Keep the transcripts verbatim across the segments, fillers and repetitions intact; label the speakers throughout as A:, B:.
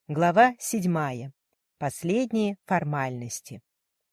A: Глава седьмая. Последние формальности.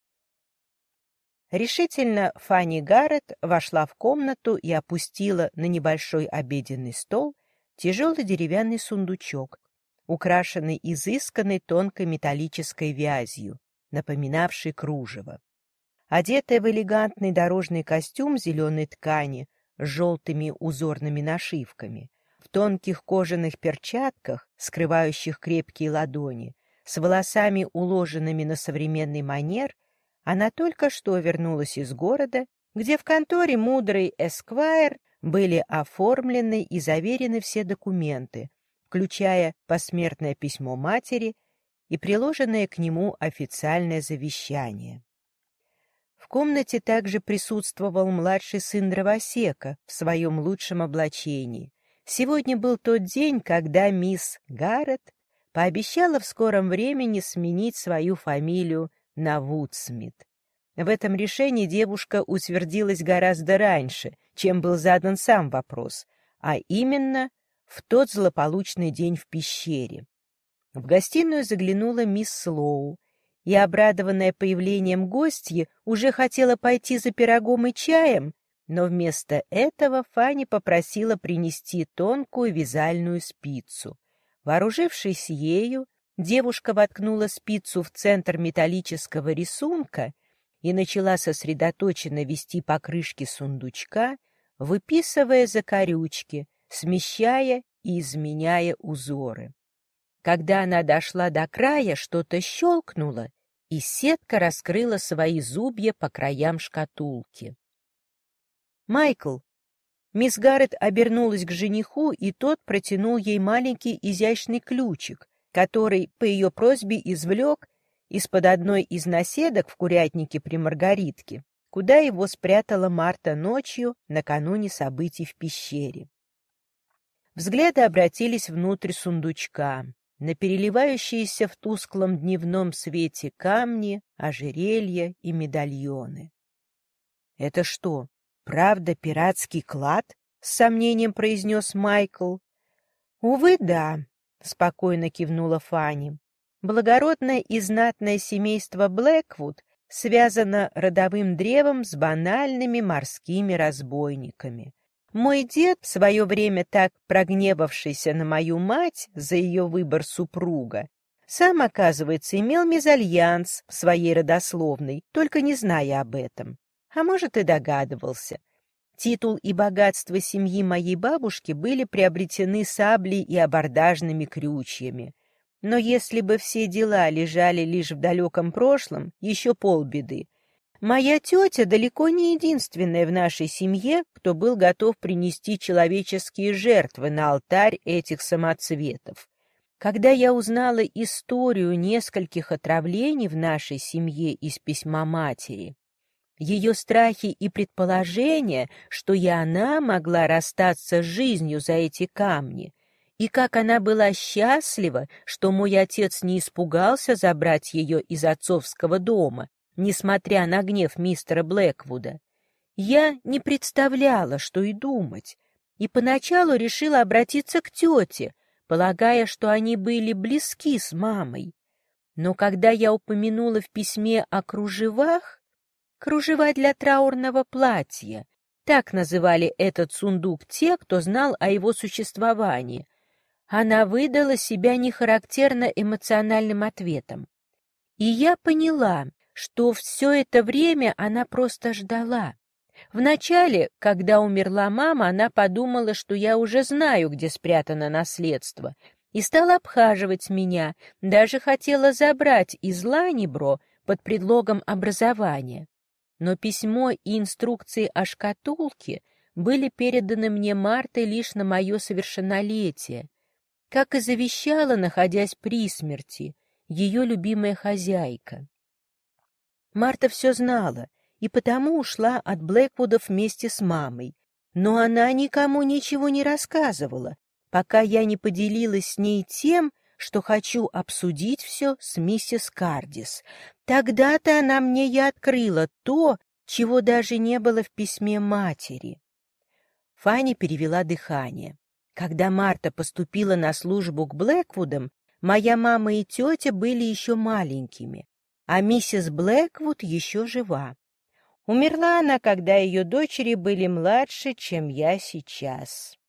A: Решительно Фанни Гаррет вошла в комнату и опустила на небольшой обеденный стол тяжелый деревянный сундучок, украшенный изысканной тонкой металлической вязью, напоминавшей кружево. Одетая в элегантный дорожный костюм зеленой ткани с желтыми узорными нашивками, в тонких кожаных перчатках, скрывающих крепкие ладони, с волосами, уложенными на современный манер, она только что вернулась из города, где в конторе мудрый Эсквайр были оформлены и заверены все документы, включая посмертное письмо матери и приложенное к нему официальное завещание. В комнате также присутствовал младший сын дровосека в своем лучшем облачении. Сегодня был тот день, когда мисс Гаррет пообещала в скором времени сменить свою фамилию на Вудсмит. В этом решении девушка утвердилась гораздо раньше, чем был задан сам вопрос, а именно в тот злополучный день в пещере. В гостиную заглянула мисс Слоу, и, обрадованная появлением гостьи, уже хотела пойти за пирогом и чаем, но вместо этого Фанни попросила принести тонкую вязальную спицу. Вооружившись ею, девушка воткнула спицу в центр металлического рисунка и начала сосредоточенно вести по крышке сундучка, выписывая закорючки, смещая и изменяя узоры. Когда она дошла до края, что-то щелкнуло, и сетка раскрыла свои зубья по краям шкатулки. «Майкл!» Мисс Гаррет обернулась к жениху, и тот протянул ей маленький изящный ключик, который, по ее просьбе, извлек из-под одной из наседок в курятнике при Маргаритке, куда его спрятала Марта ночью накануне событий в пещере. Взгляды обратились внутрь сундучка, на переливающиеся в тусклом дневном свете камни, ожерелья и медальоны. «Это что, правда пиратский клад?» — с сомнением произнес Майкл. «Увы, да», — спокойно кивнула Фанни. «Благородное и знатное семейство Блэквуд связано родовым древом с банальными морскими разбойниками. Мой дед, в свое время так прогневавшийся на мою мать за ее выбор супруга, сам, оказывается, имел мезальянс в своей родословной, только не зная об этом. А может, и догадывался. Титул и богатство семьи моей бабушки были приобретены саблей и абордажными крючьями. Но если бы все дела лежали лишь в далеком прошлом, еще полбеды. Моя тетя далеко не единственная в нашей семье, кто был готов принести человеческие жертвы на алтарь этих самоцветов. Когда я узнала историю нескольких отравлений в нашей семье из письма матери, ее страхи и предположения, что и она могла расстаться с жизнью за эти камни, и как она была счастлива, что мой отец не испугался забрать ее из отцовского дома, несмотря на гнев мистера Блэквуда, я не представляла, что и думать, и поначалу решила обратиться к тете, полагая, что они были близки с мамой. Но когда я упомянула в письме о кружевах, кружева для траурного платья, так называли этот сундук те, кто знал о его существовании, она выдала себя нехарактерно эмоциональным ответом. И я поняла, что все это время она просто ждала. Вначале, когда умерла мама, она подумала, что я уже знаю, где спрятано наследство, и стала обхаживать меня, даже хотела забрать из Ланибро под предлогом образования. Но письмо и инструкции о шкатулке были переданы мне Мартой лишь на мое совершеннолетие, как и завещала, находясь при смерти, ее любимая хозяйка. Марта все знала и потому ушла от Блэквудов вместе с мамой, но она никому ничего не рассказывала, пока я не поделилась с ней тем, что хочу обсудить все с миссис Кардис. Тогда-то она мне и открыла то, чего даже не было в письме матери. Фанни перевела дыхание. Когда Марта поступила на службу к Блэквудам, моя мама и тетя были еще маленькими, а миссис Блэквуд еще жива. Умерла она, когда ее дочери были младше, чем я сейчас.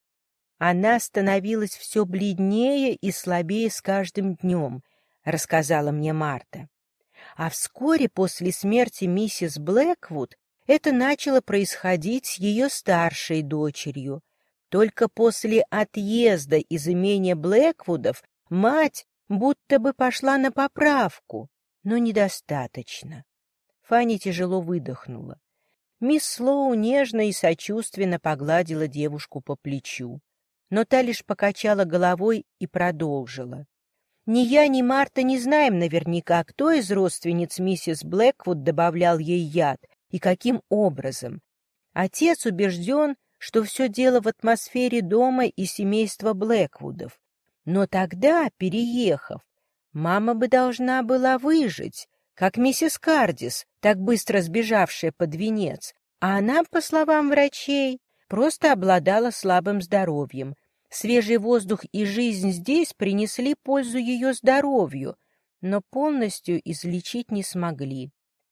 A: Она становилась все бледнее и слабее с каждым днем, рассказала мне Марта. А вскоре после смерти миссис Блэквуд это начало происходить с ее старшей дочерью. Только после отъезда из имения Блэквудов мать будто бы пошла на поправку, но недостаточно. Фанни тяжело выдохнула. Мисс Слоу нежно и сочувственно погладила девушку по плечу, но та лишь покачала головой и продолжила. Ни я, ни Марта не знаем наверняка, кто из родственниц миссис Блэквуд добавлял ей яд и каким образом. Отец убежден, что все дело в атмосфере дома и семейства Блэквудов. Но тогда, переехав, мама бы должна была выжить, как миссис Кардис, так быстро сбежавшая под венец, а она, по словам врачей, просто обладала слабым здоровьем. Свежий воздух и жизнь здесь принесли пользу ее здоровью, но полностью излечить не смогли.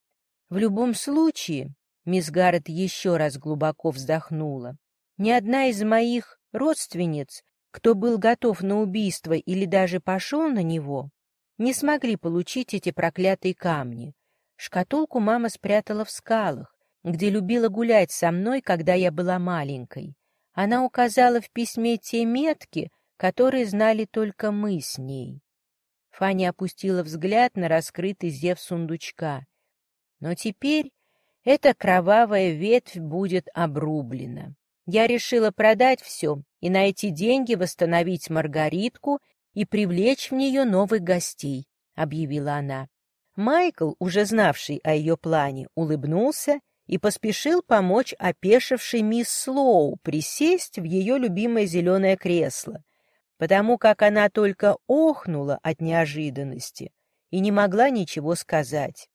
A: В любом случае, мисс Гаррет еще раз глубоко вздохнула, ни одна из моих родственниц, кто был готов на убийство или даже пошел на него, не смогли получить эти проклятые камни. Шкатулку мама спрятала в скалах, где любила гулять со мной, когда я была маленькой. Она указала в письме те метки, которые знали только мы с ней. Фанни опустила взгляд на раскрытый зев сундучка. Но теперь эта кровавая ветвь будет обрублена. Я решила продать все и на эти деньги восстановить Маргаритку и привлечь в нее новых гостей, — объявила она. Майкл, уже знавший о ее плане, улыбнулся и поспешил помочь опешившей мисс Слоу присесть в ее любимое зеленое кресло, потому как она только охнула от неожиданности и не могла ничего сказать.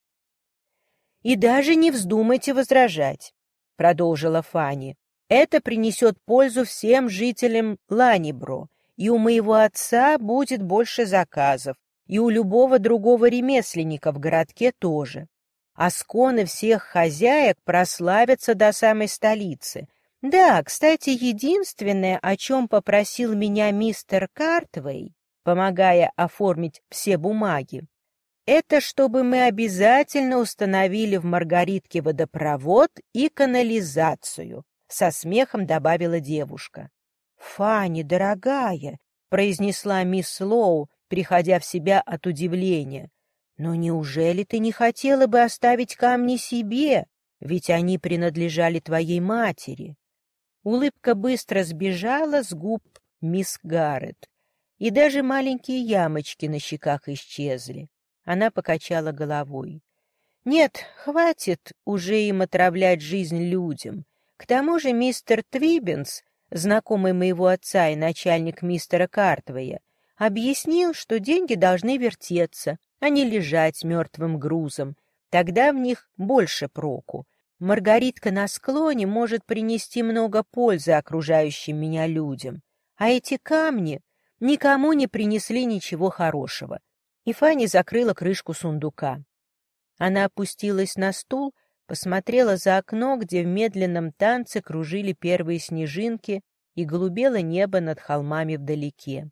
A: «И даже не вздумайте возражать», — продолжила Фанни. «Это принесет пользу всем жителям Ланнибро, и у моего отца будет больше заказов, и у любого другого ремесленника в городке тоже. А сконы всех хозяек прославятся до самой столицы. Да, кстати, единственное, о чем попросил меня мистер Картвей, помогая оформить все бумаги, это чтобы мы обязательно установили в Маргаритке водопровод и канализацию, — со смехом добавила девушка. — Фанни, дорогая, — произнесла мисс Слоу, приходя в себя от удивления, — но неужели ты не хотела бы оставить камни себе, ведь они принадлежали твоей матери? Улыбка быстро сбежала с губ мисс Гаррет, и даже маленькие ямочки на щеках исчезли. Она покачала головой. «Нет, хватит уже им отравлять жизнь людям. К тому же мистер Твиббинс, знакомый моего отца и начальник мистера Картвея, объяснил, что деньги должны вертеться, а не лежать мертвым грузом. Тогда в них больше проку. Маргаритка на склоне может принести много пользы окружающим меня людям, а эти камни никому не принесли ничего хорошего». И Фанни закрыла крышку сундука. Она опустилась на стул, посмотрела за окно, где в медленном танце кружили первые снежинки и голубело небо над холмами вдалеке.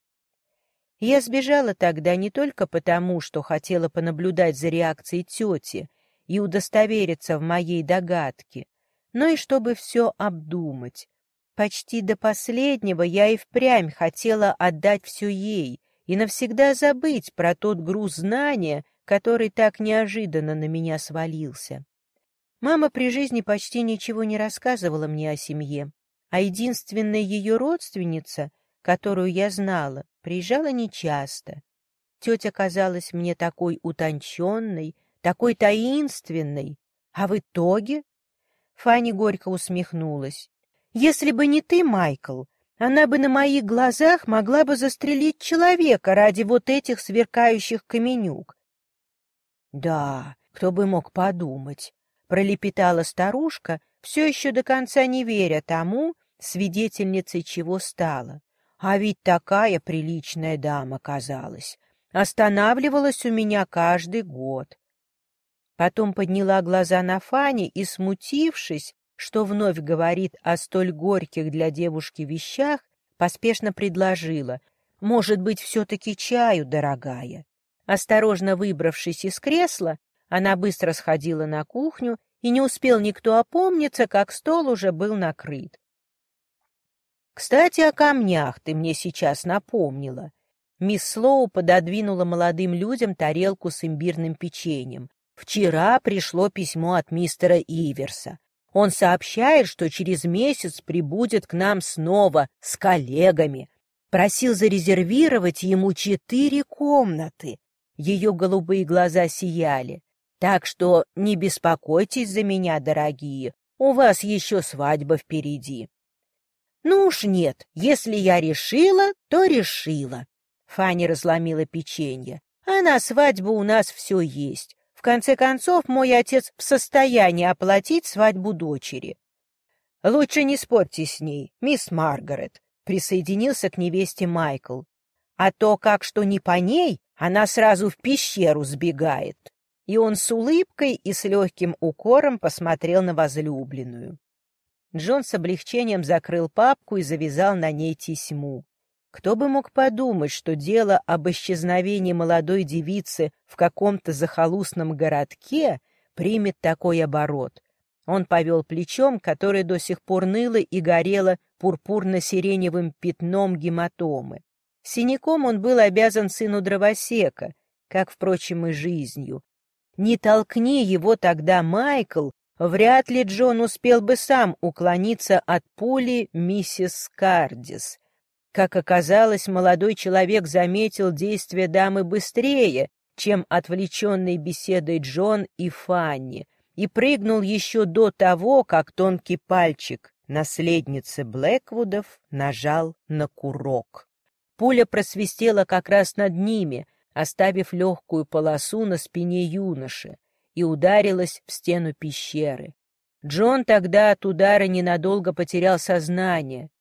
A: Я сбежала тогда не только потому, что хотела понаблюдать за реакцией тети и удостовериться в моей догадке, но и чтобы все обдумать. Почти до последнего я и впрямь хотела отдать все ей и навсегда забыть про тот груз знания, который так неожиданно на меня свалился. Мама при жизни почти ничего не рассказывала мне о семье, а единственная ее родственница, которую я знала, приезжала нечасто. Тетя казалась мне такой утонченной, такой таинственной, а в итоге... Фанни горько усмехнулась. «Если бы не ты, Майкл, она бы на моих глазах могла бы застрелить человека ради вот этих сверкающих каменюк». «Да, кто бы мог подумать», — пролепетала старушка, все еще до конца не веря тому, свидетельницей чего стала. «А ведь такая приличная дама казалась. останавливалась у меня каждый год. Потом подняла глаза на Фанни и, смутившись, что вновь говорит о столь горьких для девушки вещах, поспешно предложила: «Может быть, все-таки чаю, дорогая?» Осторожно выбравшись из кресла, она быстро сходила на кухню, и не успел никто опомниться, как стол уже был накрыт. «Кстати, о камнях ты мне сейчас напомнила». Мисс Слоу пододвинула молодым людям тарелку с имбирным печеньем. «Вчера пришло письмо от мистера Иверса. Он сообщает, что через месяц прибудет к нам снова с коллегами. Просил зарезервировать ему четыре комнаты». Ее голубые глаза сияли. «Так что не беспокойтесь за меня, дорогие, у вас еще свадьба впереди». «Ну уж нет, если я решила, то решила». Фанни разломила печенье. «А на свадьбу у нас все есть. В конце концов, мой отец в состоянии оплатить свадьбу дочери». «Лучше не спорьте с ней, мисс Маргарет», — присоединился к невесте Майкл. «А то, как что не по ней, она сразу в пещеру сбегает». И он с улыбкой и с легким укором посмотрел на возлюбленную. Джон с облегчением закрыл папку и завязал на ней тесьму. Кто бы мог подумать, что дело об исчезновении молодой девицы в каком-то захолустном городке примет такой оборот. Он повел плечом, которое до сих пор ныло и горело пурпурно-сиреневым пятном гематомы. Синяком он был обязан сыну дровосека, как, впрочем, и жизнью. Не толкни его тогда Майкл, вряд ли Джон успел бы сам уклониться от пули миссис Кардис. Как оказалось, молодой человек заметил действия дамы быстрее, чем отвлеченные беседой Джон и Фанни, и прыгнул еще до того, как тонкий пальчик наследницы Блэквудов нажал на курок. Пуля просвистела как раз над ними, оставив легкую полосу на спине юноши, и ударилась в стену пещеры. Джон тогда от удара ненадолго потерял сознание,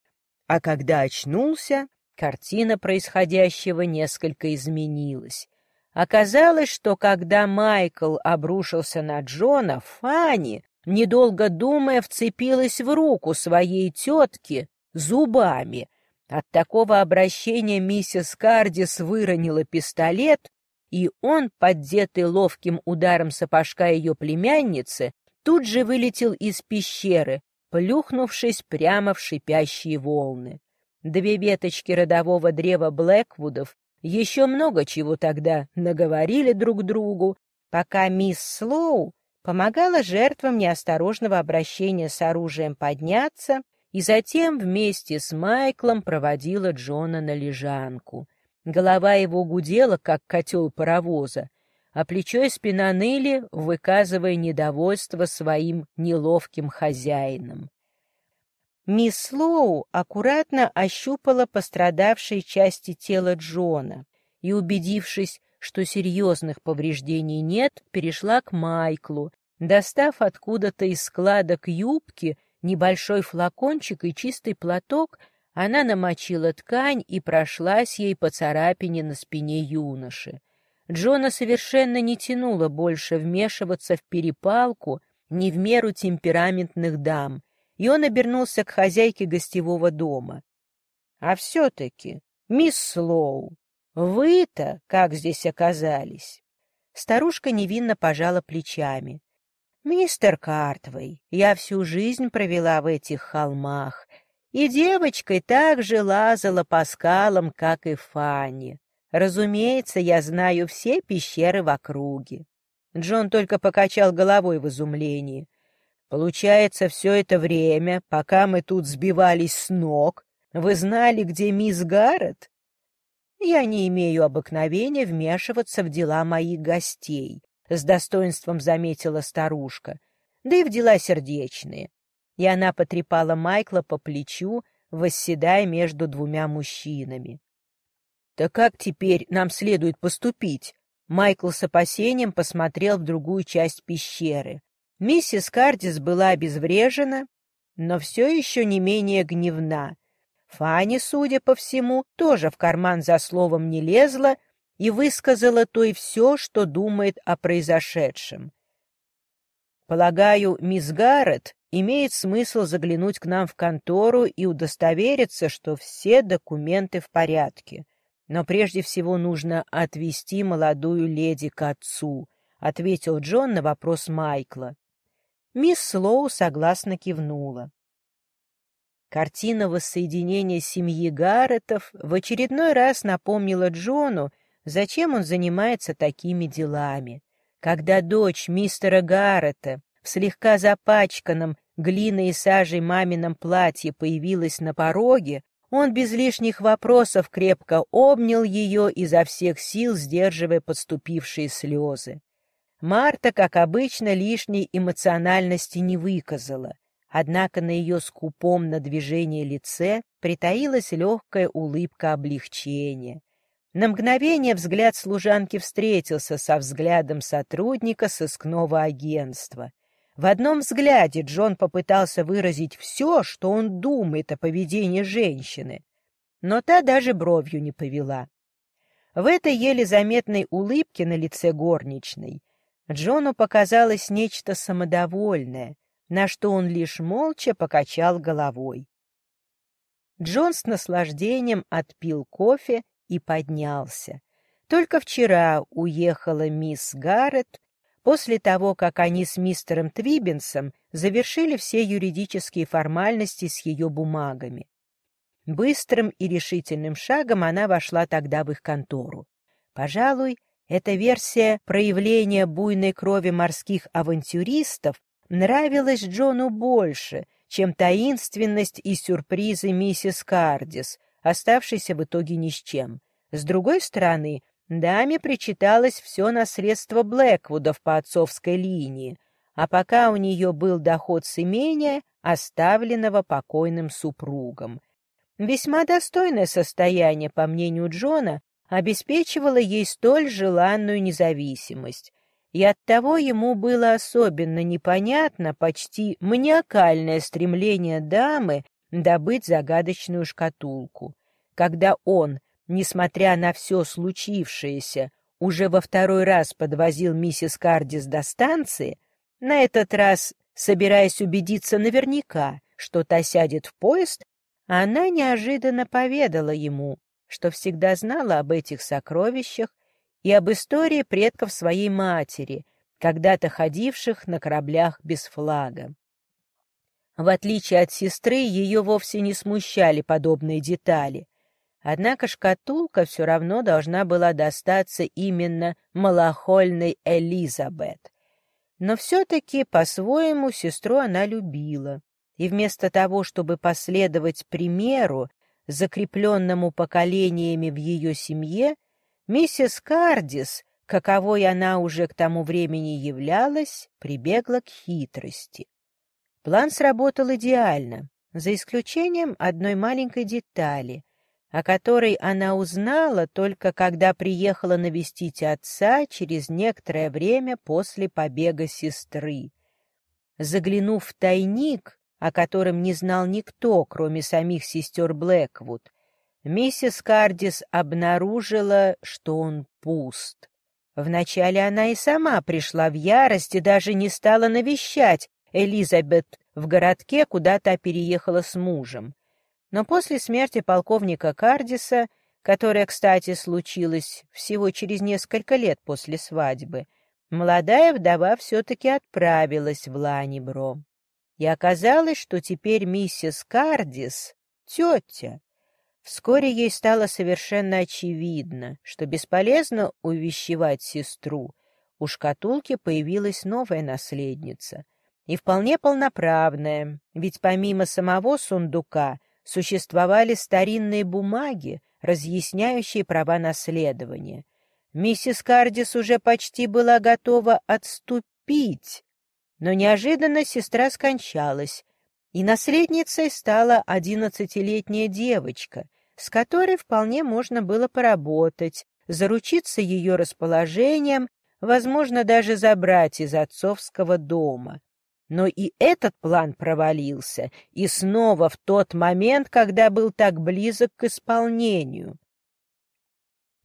A: а когда очнулся, картина происходящего несколько изменилась. Оказалось, что когда Майкл обрушился на Джона, Фанни, недолго думая, вцепилась в руку своей тетки зубами. От такого обращения миссис Кардис выронила пистолет, и он, поддетый ловким ударом сапожка ее племянницы, тут же вылетел из пещеры, плюхнувшись прямо в шипящие волны. Две веточки родового древа Блэквудов еще много чего тогда наговорили друг другу, пока мисс Слоу помогала жертвам неосторожного обращения с оружием подняться и затем вместе с Майклом проводила Джона на лежанку. Голова его гудела, как котел паровоза, а плечо и спина ныли, выказывая недовольство своим неловким хозяином. Мисс Слоу аккуратно ощупала пострадавшие части тела Джона и, убедившись, что серьезных повреждений нет, перешла к Майклу, достав откуда-то из складок юбки небольшой флакончик и чистый платок, она намочила ткань и прошлась ей по царапине на спине юноши. Джона совершенно не тянуло больше вмешиваться в перепалку не в меру темпераментных дам, и он обернулся к хозяйке гостевого дома. — А все-таки, мисс Слоу, вы-то как здесь оказались? Старушка невинно пожала плечами. — Мистер Картвей, я всю жизнь провела в этих холмах, и девочкой так же лазала по скалам, как и Фанни. Разумеется, я знаю все пещеры в округе. Джон только покачал головой в изумлении. Получается, все это время, пока мы тут сбивались с ног, вы знали, где мисс Гаррет? Я не имею обыкновения вмешиваться в дела моих гостей, с достоинством заметила старушка, да и в дела сердечные. И она потрепала Майкла по плечу, восседая между двумя мужчинами. «Так как теперь нам следует поступить?» Майкл с опасением посмотрел в другую часть пещеры. Миссис Кардис была обезврежена, но все еще не менее гневна. Фанни, судя по всему, тоже в карман за словом не лезла и высказала той все, что думает о произошедшем. «Полагаю, мисс Гаррет, имеет смысл заглянуть к нам в контору и удостовериться, что все документы в порядке. Но прежде всего нужно отвезти молодую леди к отцу», — ответил Джон на вопрос Майкла. Мисс Слоу согласно кивнула. Картина воссоединения семьи Гарретов в очередной раз напомнила Джону, зачем он занимается такими делами. Когда дочь мистера Гаррета в слегка запачканном глиной и сажей мамином платье появилась на пороге, он без лишних вопросов крепко обнял ее, изо всех сил сдерживая подступившие слезы. Марта, как обычно, лишней эмоциональности не выказала, однако на ее скупом на движение лице притаилась легкая улыбка облегчения. На мгновение взгляд служанки встретился со взглядом сотрудника сыскного агентства. В одном взгляде Джон попытался выразить все, что он думает о поведении женщины, но та даже бровью не повела. В этой еле заметной улыбке на лице горничной Джону показалось нечто самодовольное, на что он лишь молча покачал головой. Джон с наслаждением отпил кофе и поднялся. Только вчера уехала мисс Гаррет, после того, как они с мистером Твиббинсом завершили все юридические формальности с ее бумагами. Быстрым и решительным шагом она вошла тогда в их контору. Пожалуй, эта версия проявления буйной крови морских авантюристов нравилась Джону больше, чем таинственность и сюрпризы миссис Кардис, оставшейся в итоге ни с чем. С другой стороны, даме причиталось все наследство Блэквудов по отцовской линии, а пока у нее был доход с имения, оставленного покойным супругом. Весьма достойное состояние, по мнению Джона, обеспечивало ей столь желанную независимость, и оттого ему было особенно непонятно почти маниакальное стремление дамы добыть загадочную шкатулку. Когда он, несмотря на все случившееся, уже во второй раз подвозил миссис Кардис до станции, на этот раз, собираясь убедиться наверняка, что та сядет в поезд, она неожиданно поведала ему, что всегда знала об этих сокровищах и об истории предков своей матери, когда-то ходивших на кораблях без флага. В отличие от сестры, ее вовсе не смущали подобные детали. Однако шкатулка все равно должна была достаться именно малохольной Элизабет. Но все-таки по-своему сестру она любила, и вместо того, чтобы последовать примеру, закрепленному поколениями в ее семье, миссис Кардис, каковой она уже к тому времени являлась, прибегла к хитрости. План сработал идеально, за исключением одной маленькой детали, о которой она узнала только когда приехала навестить отца через некоторое время после побега сестры. Заглянув в тайник, о котором не знал никто, кроме самих сестер Блэквуд, миссис Кардис обнаружила, что он пуст. Вначале она и сама пришла в ярость и даже не стала навещать Элизабет в городке, куда та переехала с мужем. Но после смерти полковника Кардиса, которая, кстати, случилась всего через несколько лет после свадьбы, молодая вдова все-таки отправилась в Ланнибро. И оказалось, что теперь миссис Кардис — тетя. Вскоре ей стало совершенно очевидно, что бесполезно увещевать сестру. У шкатулки появилась новая наследница. И вполне полноправная, ведь помимо самого сундука существовали старинные бумаги, разъясняющие права наследования. Миссис Кардис уже почти была готова отступить, но неожиданно сестра скончалась, и наследницей стала одиннадцатилетняя девочка, с которой вполне можно было поработать, заручиться ее расположением, возможно, даже забрать из отцовского дома. Но и этот план провалился, и снова в тот момент, когда был так близок к исполнению.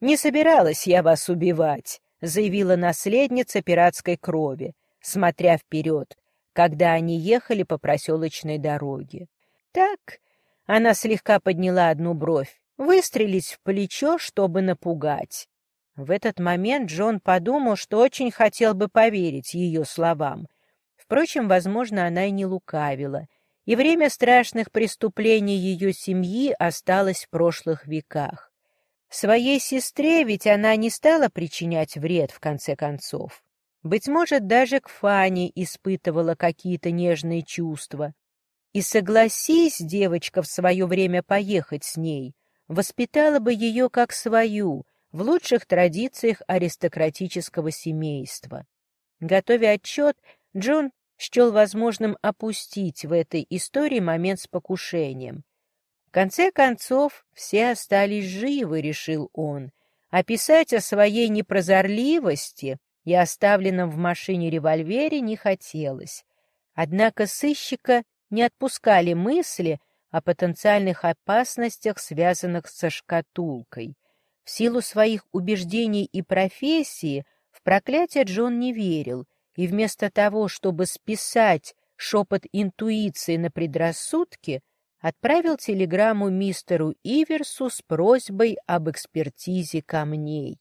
A: «Не собиралась я вас убивать», — заявила наследница пиратской крови, смотря вперед, когда они ехали по проселочной дороге. «Так», — она слегка подняла одну бровь, — «выстрелить в плечо, чтобы напугать». В этот момент Джон подумал, что очень хотел бы поверить ее словам. Впрочем, возможно, она и не лукавила, и время страшных преступлений ее семьи осталось в прошлых веках. Своей сестре ведь она не стала причинять вред, в конце концов. Быть может, даже к Фане испытывала какие-то нежные чувства. И согласись девочка в свое время поехать с ней, воспитала бы ее как свою, в лучших традициях аристократического семейства. Готовя отчет, Джон счел возможным опустить в этой истории момент с покушением. В конце концов, все остались живы, решил он, а писать о своей непрозорливости и оставленном в машине револьвере не хотелось. Однако сыщика не отпускали мысли о потенциальных опасностях, связанных со шкатулкой. В силу своих убеждений и профессии в проклятие Джон не верил, и вместо того, чтобы списать шепот интуиции на предрассудки, отправил телеграмму мистеру Иверсу с просьбой об экспертизе камней.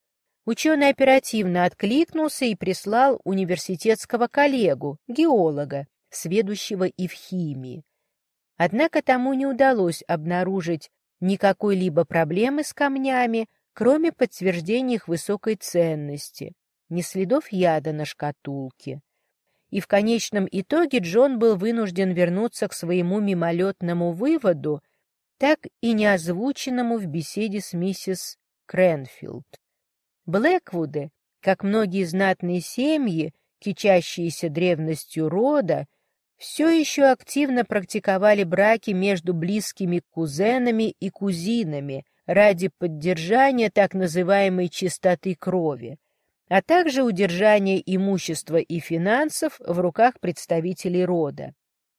A: Ученый оперативно откликнулся и прислал университетского коллегу, геолога, сведущего и в химии. Однако тому не удалось обнаружить никакой-либо проблемы с камнями, кроме подтверждения их высокой ценности, ни следов яда на шкатулке. И в конечном итоге Джон был вынужден вернуться к своему мимолетному выводу, так и не озвученному в беседе с миссис Кренфилд. Блэквуды, как многие знатные семьи, кичащиеся древностью рода, все еще активно практиковали браки между близкими кузенами и кузинами ради поддержания так называемой чистоты крови, а также удержания имущества и финансов в руках представителей рода.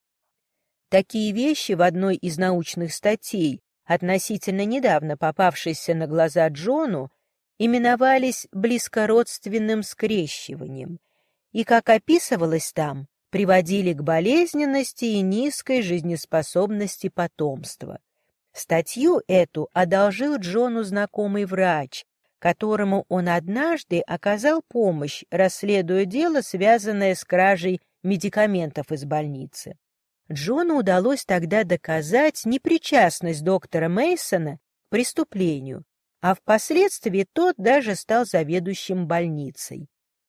A: Такие вещи в одной из научных статей, относительно недавно попавшейся на глаза Джону, именовались близкородственным скрещиванием, и, как описывалось там, приводили к болезненности и низкой жизнеспособности потомства. Статью эту одолжил Джону знакомый врач, которому он однажды оказал помощь, расследуя дело, связанное с кражей медикаментов из больницы. Джону удалось тогда доказать непричастность доктора Мейсона к преступлению, а впоследствии тот даже стал заведующим больницей.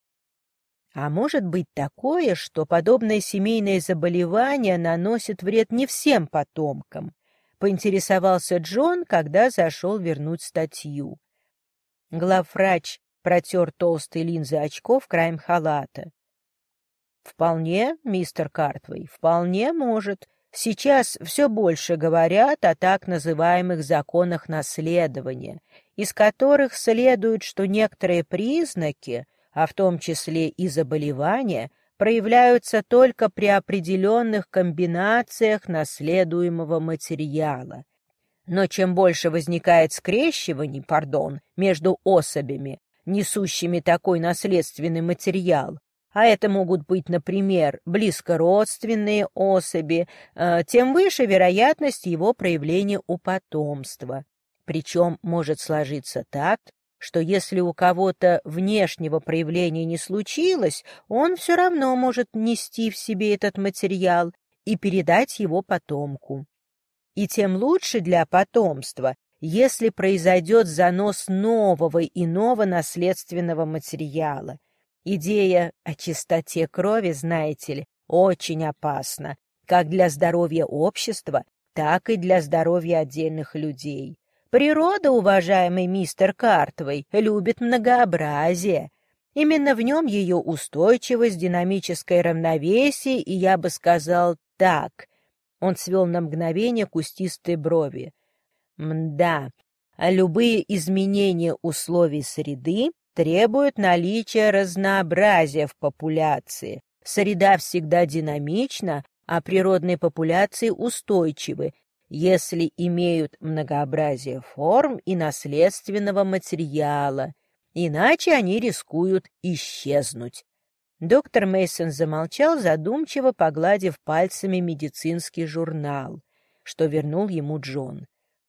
A: А может быть такое, что подобное семейное заболевание наносит вред не всем потомкам, поинтересовался Джон, когда зашел вернуть статью. Главврач протер толстые линзы очков краем халата. «Вполне, мистер Картвей, вполне может. Сейчас все больше говорят о так называемых законах наследования, из которых следует, что некоторые признаки, а в том числе и заболевания, проявляются только при определенных комбинациях наследуемого материала. Но чем больше возникает скрещиваний, пардон, между особями, несущими такой наследственный материал, а это могут быть, например, близкородственные особи, тем выше вероятность его проявления у потомства. Причем может сложиться так, что если у кого-то внешнего проявления не случилось, он все равно может нести в себе этот материал и передать его потомку. И тем лучше для потомства, если произойдет занос нового иного наследственного материала. Идея о чистоте крови, знаете ли, очень опасна, как для здоровья общества, так и для здоровья отдельных людей. Природа, уважаемый мистер Картвей, любит многообразие. Именно в нем ее устойчивость, динамическое равновесие, и я бы сказал так. Он свел на мгновение кустистые брови. Мда, любые изменения условий среды требуют наличия разнообразия в популяции. Среда всегда динамична, а природные популяции устойчивы, если имеют многообразие форм и наследственного материала, иначе они рискуют исчезнуть. Доктор Мейсон замолчал, задумчиво погладив пальцами медицинский журнал, что вернул ему Джон.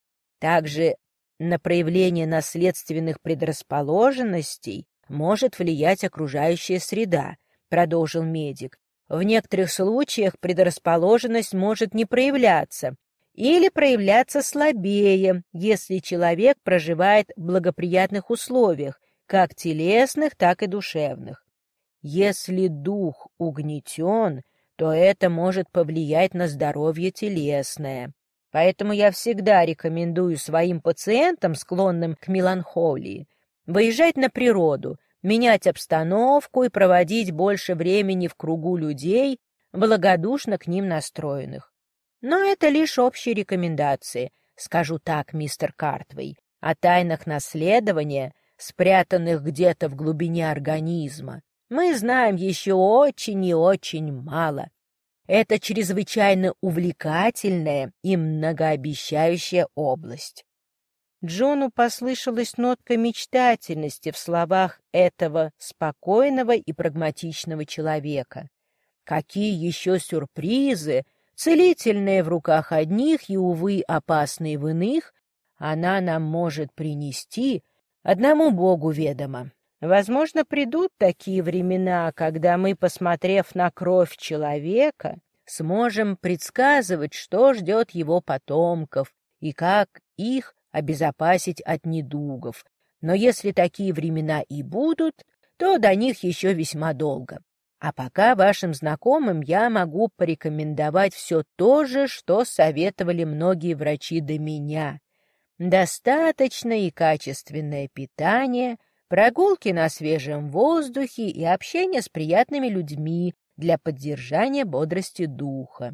A: Также на проявление наследственных предрасположенностей может влиять окружающая среда, продолжил медик. В некоторых случаях предрасположенность может не проявляться или проявляться слабее, если человек проживает в благоприятных условиях, как телесных, так и душевных. Если дух угнетен, то это может повлиять на здоровье телесное. Поэтому я всегда рекомендую своим пациентам, склонным к меланхолии, выезжать на природу, менять обстановку и проводить больше времени в кругу людей, благодушно к ним настроенных. Но это лишь общие рекомендации, скажу так, мистер Картвей, о тайнах наследования, спрятанных где-то в глубине организма. Мы знаем еще очень и очень мало. Это чрезвычайно увлекательная и многообещающая область. Джону послышалась нотка мечтательности в словах этого спокойного и прагматичного человека. Какие еще сюрпризы, целительные в руках одних и, увы, опасные в иных, она нам может принести, одному Богу ведомо. Возможно, придут такие времена, когда мы, посмотрев на кровь человека, сможем предсказывать, что ждет его потомков и как их обезопасить от недугов. Но если такие времена и будут, то до них еще весьма долго. А пока вашим знакомым я могу порекомендовать все то же, что советовали многие врачи до меня. Достаточное и качественное питание, прогулки на свежем воздухе и общение с приятными людьми для поддержания бодрости духа.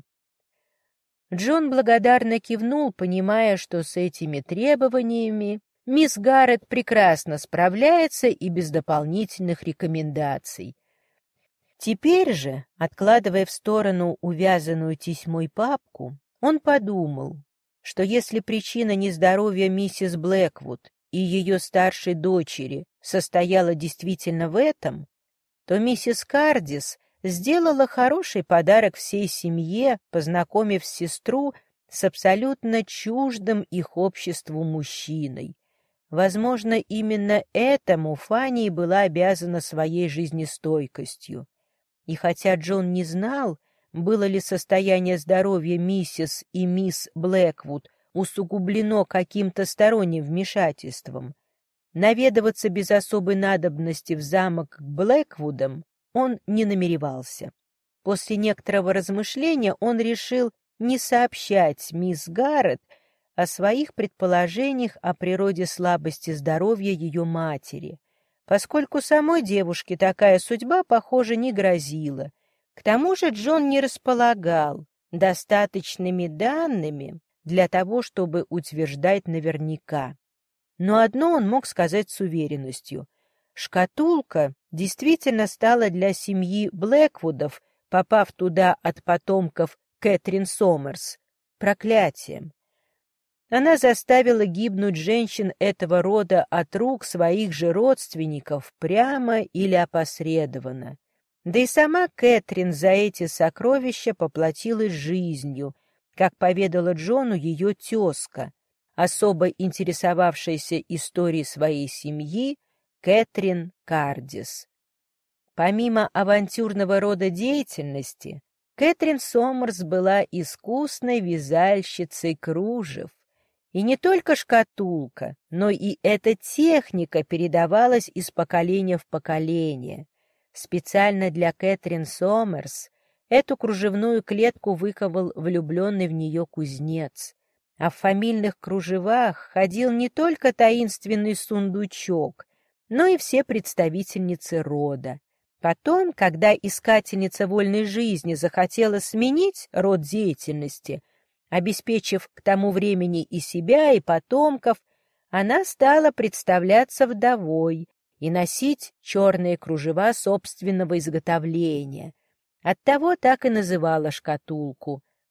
A: Джон благодарно кивнул, понимая, что с этими требованиями мисс Гаррет прекрасно справляется и без дополнительных рекомендаций. Теперь же, откладывая в сторону увязанную тесьмой папку, он подумал, что если причина нездоровья миссис Блэквуд и ее старшей дочери состояла действительно в этом, то миссис Кардис сделала хороший подарок всей семье, познакомив сестру с абсолютно чуждым их обществу мужчиной. Возможно, именно этому Фанни была обязана своей жизнестойкостью. И хотя Джон не знал, было ли состояние здоровья миссис и мисс Блэквуд усугублено каким-то сторонним вмешательством, наведываться без особой надобности в замок к Блэквудам он не намеревался. После некоторого размышления он решил не сообщать мисс Гаррет о своих предположениях о природе слабости здоровья ее матери, поскольку самой девушке такая судьба, похоже, не грозила. К тому же Джон не располагал достаточными данными для того, чтобы утверждать наверняка. Но одно он мог сказать с уверенностью. Шкатулка действительно стала для семьи Блэквудов, попав туда от потомков Кэтрин Сомерс, проклятием. Она заставила гибнуть женщин этого рода от рук своих же родственников прямо или опосредованно. Да и сама Кэтрин за эти сокровища поплатилась жизнью, как поведала Джону ее тезка, особо интересовавшаяся историей своей семьи, Кэтрин Кардис. Помимо авантюрного рода деятельности, Кэтрин Сомерс была искусной вязальщицей кружев. И не только шкатулка, но и эта техника передавалась из поколения в поколение. Специально для Кэтрин Сомерс эту кружевную клетку выковал влюбленный в нее кузнец. А в фамильных кружевах ходил не только таинственный сундучок, но и все представительницы рода. Потом, когда искательница вольной жизни захотела сменить род деятельности, обеспечив к тому времени и себя, и потомков, она стала представляться вдовой и носить черные кружева собственного изготовления. Оттого так и называла шкатулку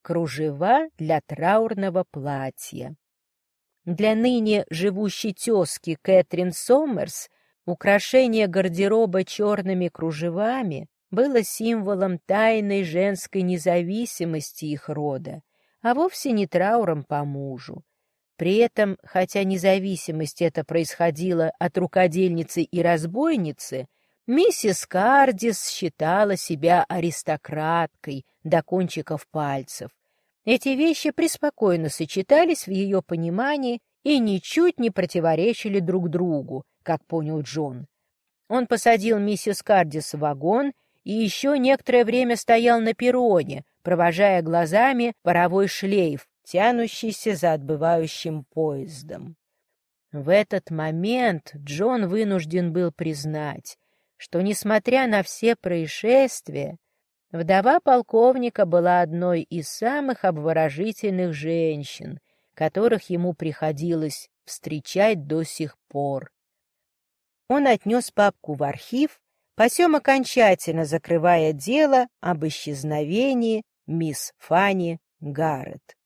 A: кружева для траурного платья. Для ныне живущей тезки Кэтрин Сомерс украшение гардероба черными кружевами было символом тайной женской независимости их рода, а вовсе не трауром по мужу. При этом, хотя независимость эта происходила от рукодельницы и разбойницы, миссис Кардис считала себя аристократкой до кончиков пальцев. Эти вещи преспокойно сочетались в ее понимании и ничуть не противоречили друг другу, как понял Джон. Он посадил миссис Кардис в вагон и еще некоторое время стоял на перроне, провожая глазами паровой шлейф, тянущийся за отбывающим поездом. В этот момент Джон вынужден был признать, что, несмотря на все происшествия, вдова полковника была одной из самых обворожительных женщин, которых ему приходилось встречать до сих пор. Он отнес папку в архив, по сём окончательно закрывая дело об исчезновении мисс Фанни Гаррет.